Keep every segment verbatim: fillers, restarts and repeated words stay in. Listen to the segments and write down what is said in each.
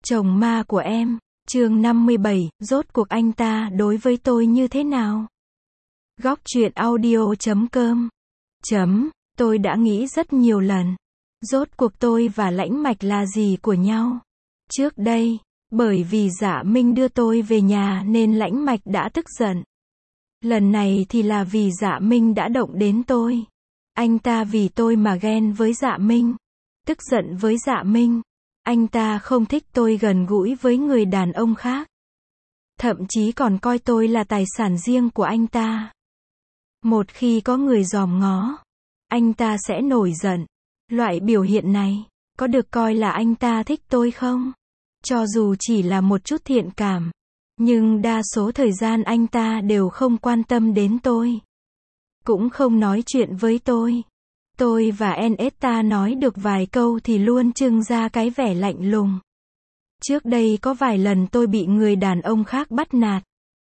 Chồng ma của em, chương năm mươi bảy, rốt cuộc anh ta đối với tôi như thế nào? Góc truyện audio chấm com chấm, tôi đã nghĩ rất nhiều lần. Rốt cuộc tôi và Lãnh Mạch là gì của nhau? Trước đây, bởi vì Dạ Minh đưa tôi về nhà nên Lãnh Mạch đã tức giận. Lần này thì là vì Dạ Minh đã động đến tôi. Anh ta vì tôi mà ghen với Dạ Minh. Tức giận với Dạ Minh. Anh ta không thích tôi gần gũi với người đàn ông khác. Thậm chí còn coi tôi là tài sản riêng của anh ta. Một khi có người dòm ngó, anh ta sẽ nổi giận. Loại biểu hiện này, có được coi là anh ta thích tôi không? Cho dù chỉ là một chút thiện cảm, nhưng đa số thời gian anh ta đều không quan tâm đến tôi. Cũng không nói chuyện với tôi. Tôi và Enesta nói được vài câu thì luôn trưng ra cái vẻ lạnh lùng. Trước đây có vài lần tôi bị người đàn ông khác bắt nạt.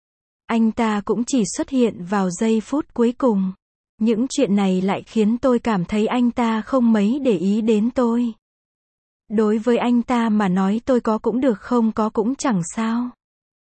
Anh ta cũng chỉ xuất hiện vào giây phút cuối cùng. Những chuyện này lại khiến tôi cảm thấy anh ta không mấy để ý đến tôi. Đối với anh ta mà nói tôi có cũng được không có cũng chẳng sao.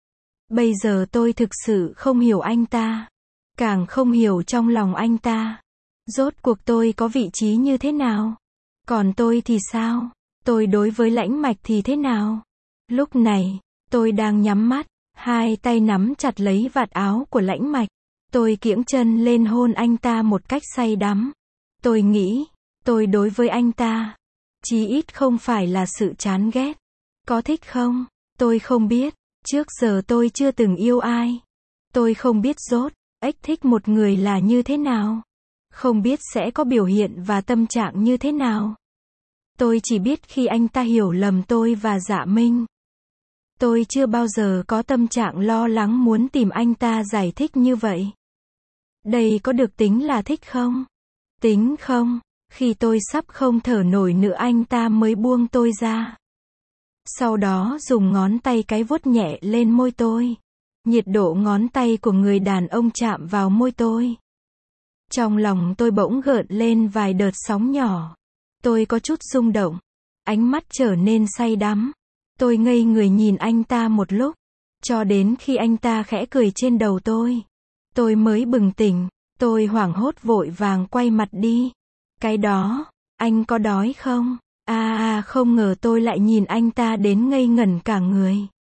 Bây giờ tôi thực sự không hiểu anh ta. Càng không hiểu trong lòng anh ta. Rốt cuộc tôi có vị trí như thế nào? Còn tôi thì sao? Tôi đối với Lãnh Mạch thì thế nào? Lúc này, tôi đang nhắm mắt, hai tay nắm chặt lấy vạt áo của Lãnh Mạch. Tôi kiễng chân lên hôn anh ta một cách say đắm. Tôi nghĩ, tôi đối với anh ta, chí ít không phải là sự chán ghét. Có thích không? Tôi không biết. Trước giờ tôi chưa từng yêu ai. Tôi không biết rốt, ếch thích một người là như thế nào. Không biết sẽ có biểu hiện và tâm trạng như thế nào. Tôi chỉ biết khi anh ta hiểu lầm tôi và Dạ Minh. Tôi chưa bao giờ có tâm trạng lo lắng muốn tìm anh ta giải thích như vậy. Đây có được tính là thích không? Tính không? Khi tôi sắp không thở nổi nữa anh ta mới buông tôi ra. Sau đó dùng ngón tay cái vuốt nhẹ lên môi tôi. Nhiệt độ ngón tay của người đàn ông chạm vào môi tôi. Trong lòng tôi bỗng gợn lên vài đợt sóng nhỏ. Tôi có chút rung động. Ánh mắt trở nên say đắm. Tôi ngây người nhìn anh ta một lúc. Cho đến khi anh ta khẽ cười trên đầu tôi. Tôi mới bừng tỉnh. Tôi hoảng hốt vội vàng quay mặt đi. Cái đó, anh có đói không? À à không ngờ tôi lại nhìn anh ta đến ngây ngẩn cả người.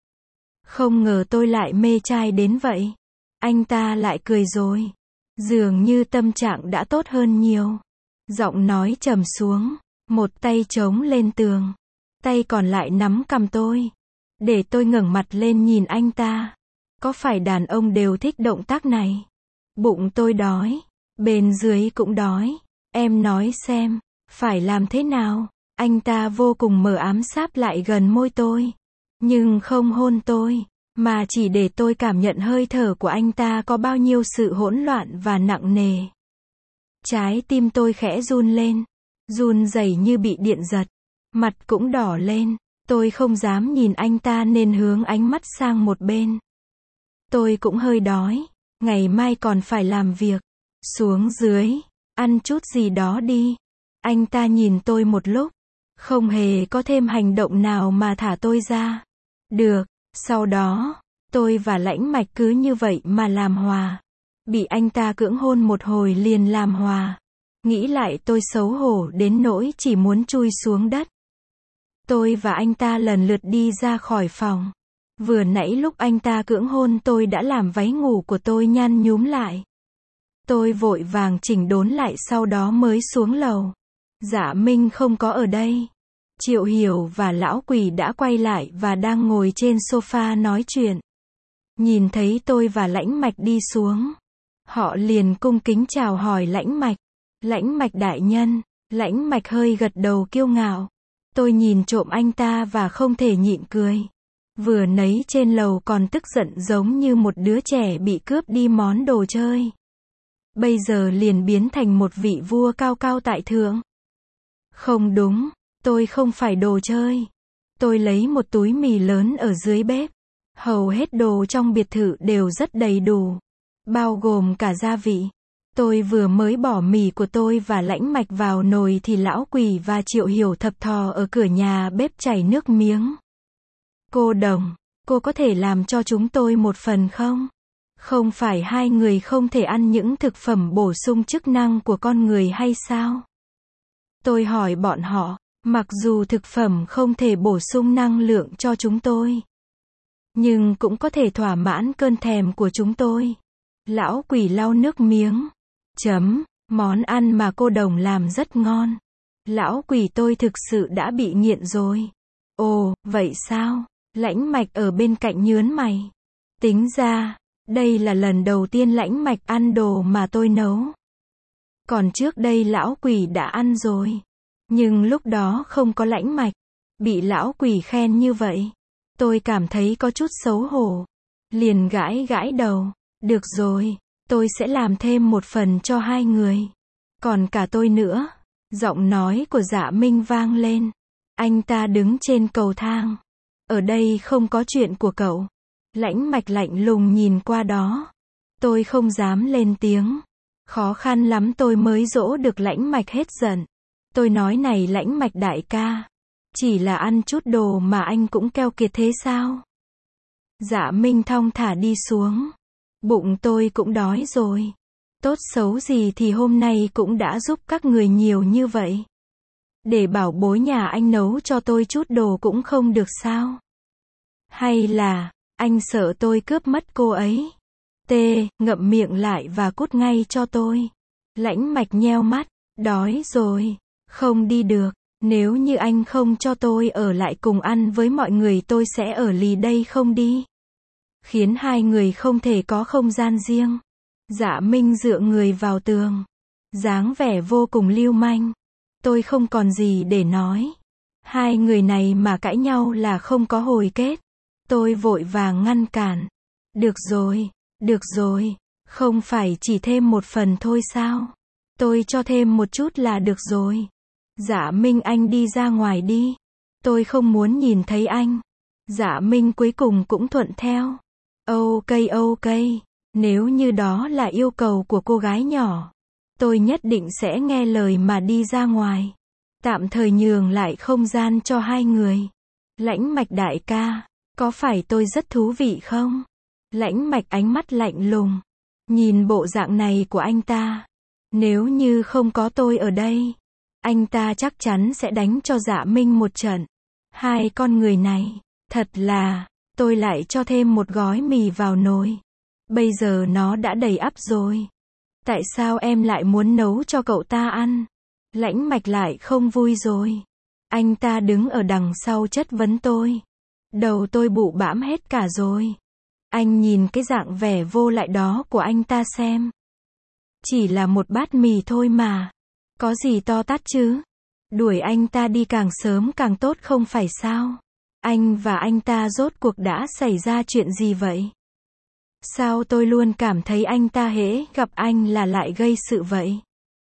Không ngờ tôi lại mê trai đến vậy. Anh ta lại cười rồi. Dường như tâm trạng đã tốt hơn nhiều. Giọng nói trầm xuống. Một tay chống lên tường. Tay còn lại nắm cằm tôi. Để tôi ngẩng mặt lên nhìn anh ta. Có phải đàn ông đều thích động tác này? Bụng tôi đói. Bên dưới cũng đói. Em nói xem, phải làm thế nào? Anh ta vô cùng mờ ám sáp lại gần môi tôi. Nhưng không hôn tôi. Mà chỉ để tôi cảm nhận hơi thở của anh ta có bao nhiêu sự hỗn loạn và nặng nề. Trái tim tôi khẽ run lên. Run rẩy như bị điện giật. Mặt cũng đỏ lên. Tôi không dám nhìn anh ta nên hướng ánh mắt sang một bên. Tôi cũng hơi đói. Ngày mai còn phải làm việc. Xuống dưới. Ăn chút gì đó đi. Anh ta nhìn tôi một lúc. Không hề có thêm hành động nào mà thả tôi ra. Được. Sau đó, tôi và Lãnh Mạch cứ như vậy mà làm hòa. Bị anh ta cưỡng hôn một hồi liền làm hòa. Nghĩ lại tôi xấu hổ đến nỗi chỉ muốn chui xuống đất. Tôi và anh ta lần lượt đi ra khỏi phòng. Vừa nãy lúc anh ta cưỡng hôn tôi đã làm váy ngủ của tôi nhăn nhúm lại. Tôi vội vàng chỉnh đốn lại sau đó mới xuống lầu. Dạ Minh không có ở đây. Triệu Hiểu và Lão Quỷ đã quay lại và đang ngồi trên sofa nói chuyện. Nhìn thấy tôi và Lãnh Mạch đi xuống. Họ liền cung kính chào hỏi Lãnh Mạch. Lãnh Mạch đại nhân. Lãnh Mạch hơi gật đầu kiêu ngạo. Tôi nhìn trộm anh ta và không thể nhịn cười. Vừa nãy trên lầu còn tức giận giống như một đứa trẻ bị cướp đi món đồ chơi. Bây giờ liền biến thành một vị vua cao cao tại thượng. Không đúng. Tôi không phải đồ chơi. Tôi lấy một túi mì lớn ở dưới bếp. Hầu hết đồ trong biệt thự đều rất đầy đủ. Bao gồm cả gia vị. Tôi vừa mới bỏ mì của tôi và Lãnh Mạch vào nồi thì Lão Quỷ và Triệu Hiểu thập thò ở cửa nhà bếp chảy nước miếng. Cô Đồng, cô có thể làm cho chúng tôi một phần không? Không phải hai người không thể ăn những thực phẩm bổ sung chức năng của con người hay sao? Tôi hỏi bọn họ, mặc dù thực phẩm không thể bổ sung năng lượng cho chúng tôi, nhưng cũng có thể thỏa mãn cơn thèm của chúng tôi. Lão quỷ lau nước miếng. Chấm, món ăn mà cô Đồng làm rất ngon. Lão quỷ tôi thực sự đã bị nghiện rồi. Ồ, vậy sao? Lãnh Mạch ở bên cạnh nhớn mày. Tính ra, đây là lần đầu tiên Lãnh Mạch ăn đồ mà tôi nấu. Còn trước đây lão quỷ đã ăn rồi. Nhưng lúc đó không có Lãnh Mạch. Bị lão quỷ khen như vậy. Tôi cảm thấy có chút xấu hổ. Liền gãi gãi đầu. Được rồi, tôi sẽ làm thêm một phần cho hai người. Còn cả tôi nữa. Giọng nói của Dạ Minh vang lên. Anh ta đứng trên cầu thang. Ở đây không có chuyện của cậu. Lãnh Mạch lạnh lùng nhìn qua đó. Tôi không dám lên tiếng. Khó khăn lắm tôi mới dỗ được Lãnh Mạch hết giận. Tôi nói này Lãnh Mạch đại ca. Chỉ là ăn chút đồ mà anh cũng keo kiệt thế sao? Dạ Minh thong thả đi xuống. Bụng tôi cũng đói rồi. Tốt xấu gì thì hôm nay cũng đã giúp các người nhiều như vậy. Để bảo bối nhà anh nấu cho tôi chút đồ cũng không được sao? Hay là, anh sợ tôi cướp mất cô ấy? T, ngậm miệng lại và cút ngay cho tôi. Lãnh Mạch nheo mắt, đói rồi, không đi được. Nếu như anh không cho tôi ở lại cùng ăn với mọi người tôi sẽ ở lì đây không đi. Khiến hai người không thể có không gian riêng. Dạ Minh dựa người vào tường. Dáng vẻ vô cùng lưu manh. Tôi không còn gì để nói. Hai người này mà cãi nhau là không có hồi kết. Tôi vội vàng ngăn cản. Được rồi, được rồi. Không phải chỉ thêm một phần thôi sao? Tôi cho thêm một chút là được rồi. Dạ Minh anh đi ra ngoài đi. Tôi không muốn nhìn thấy anh. Dạ Minh cuối cùng cũng thuận theo. Ok ok. Nếu như đó là yêu cầu của cô gái nhỏ, tôi nhất định sẽ nghe lời mà đi ra ngoài. Tạm thời nhường lại không gian cho hai người. Lãnh Mạch đại ca, có phải tôi rất thú vị không? Lãnh Mạch ánh mắt lạnh lùng. Nhìn bộ dạng này của anh ta. Nếu như không có tôi ở đây, anh ta chắc chắn sẽ đánh cho Dạ Minh một trận. Hai con người này, thật là, tôi lại cho thêm một gói mì vào nồi. Bây giờ nó đã đầy ắp rồi. Tại sao em lại muốn nấu cho cậu ta ăn? Lãnh Mạch lại không vui rồi. Anh ta đứng ở đằng sau chất vấn tôi. Đầu tôi bụ bãm hết cả rồi. Anh nhìn cái dạng vẻ vô lại đó của anh ta xem. Chỉ là một bát mì thôi mà. Có gì to tát chứ? Đuổi anh ta đi càng sớm càng tốt không phải sao? Anh và anh ta rốt cuộc đã xảy ra chuyện gì vậy? Sao tôi luôn cảm thấy anh ta hễ gặp anh là lại gây sự vậy?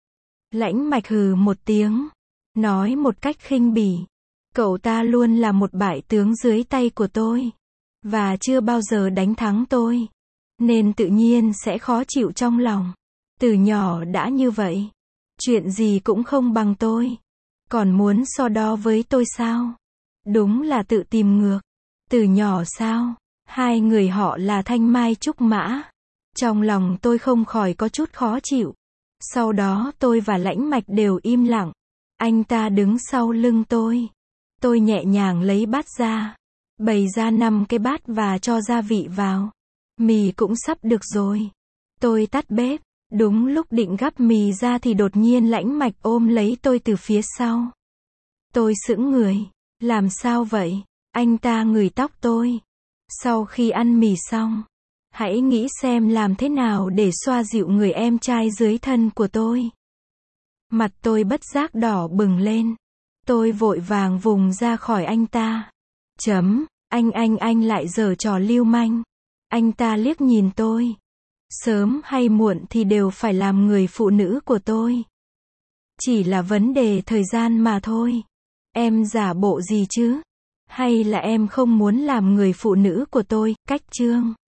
Lãnh Mạch hừ một tiếng. Nói một cách khinh bỉ. Cậu ta luôn là một bại tướng dưới tay của tôi. Và chưa bao giờ đánh thắng tôi. Nên tự nhiên sẽ khó chịu trong lòng. Từ nhỏ đã như vậy. Chuyện gì cũng không bằng tôi. Còn muốn so đo với tôi sao? Đúng là tự tìm ngược. Từ nhỏ sao? Hai người họ là Thanh Mai Trúc Mã. Trong lòng tôi không khỏi có chút khó chịu. Sau đó tôi và Lãnh Mạch đều im lặng. Anh ta đứng sau lưng tôi. Tôi nhẹ nhàng lấy bát ra. Bày ra năm cái bát và cho gia vị vào. Mì cũng sắp được rồi. Tôi tắt bếp. Đúng lúc định gắp mì ra thì đột nhiên Lãnh Mạch ôm lấy tôi từ phía sau. Tôi sững người. Làm sao vậy? Anh ta ngửi tóc tôi. Sau khi ăn mì xong, hãy nghĩ xem làm thế nào để xoa dịu người em trai dưới thân của tôi. Mặt tôi bất giác đỏ bừng lên. Tôi vội vàng vùng ra khỏi anh ta. Chấm, anh anh anh lại giở trò lưu manh. Anh ta liếc nhìn tôi. Sớm hay muộn thì đều phải làm người phụ nữ của tôi. Chỉ là vấn đề thời gian mà thôi. Em giả bộ gì chứ? Hay là em không muốn làm người phụ nữ của tôi? Cách chương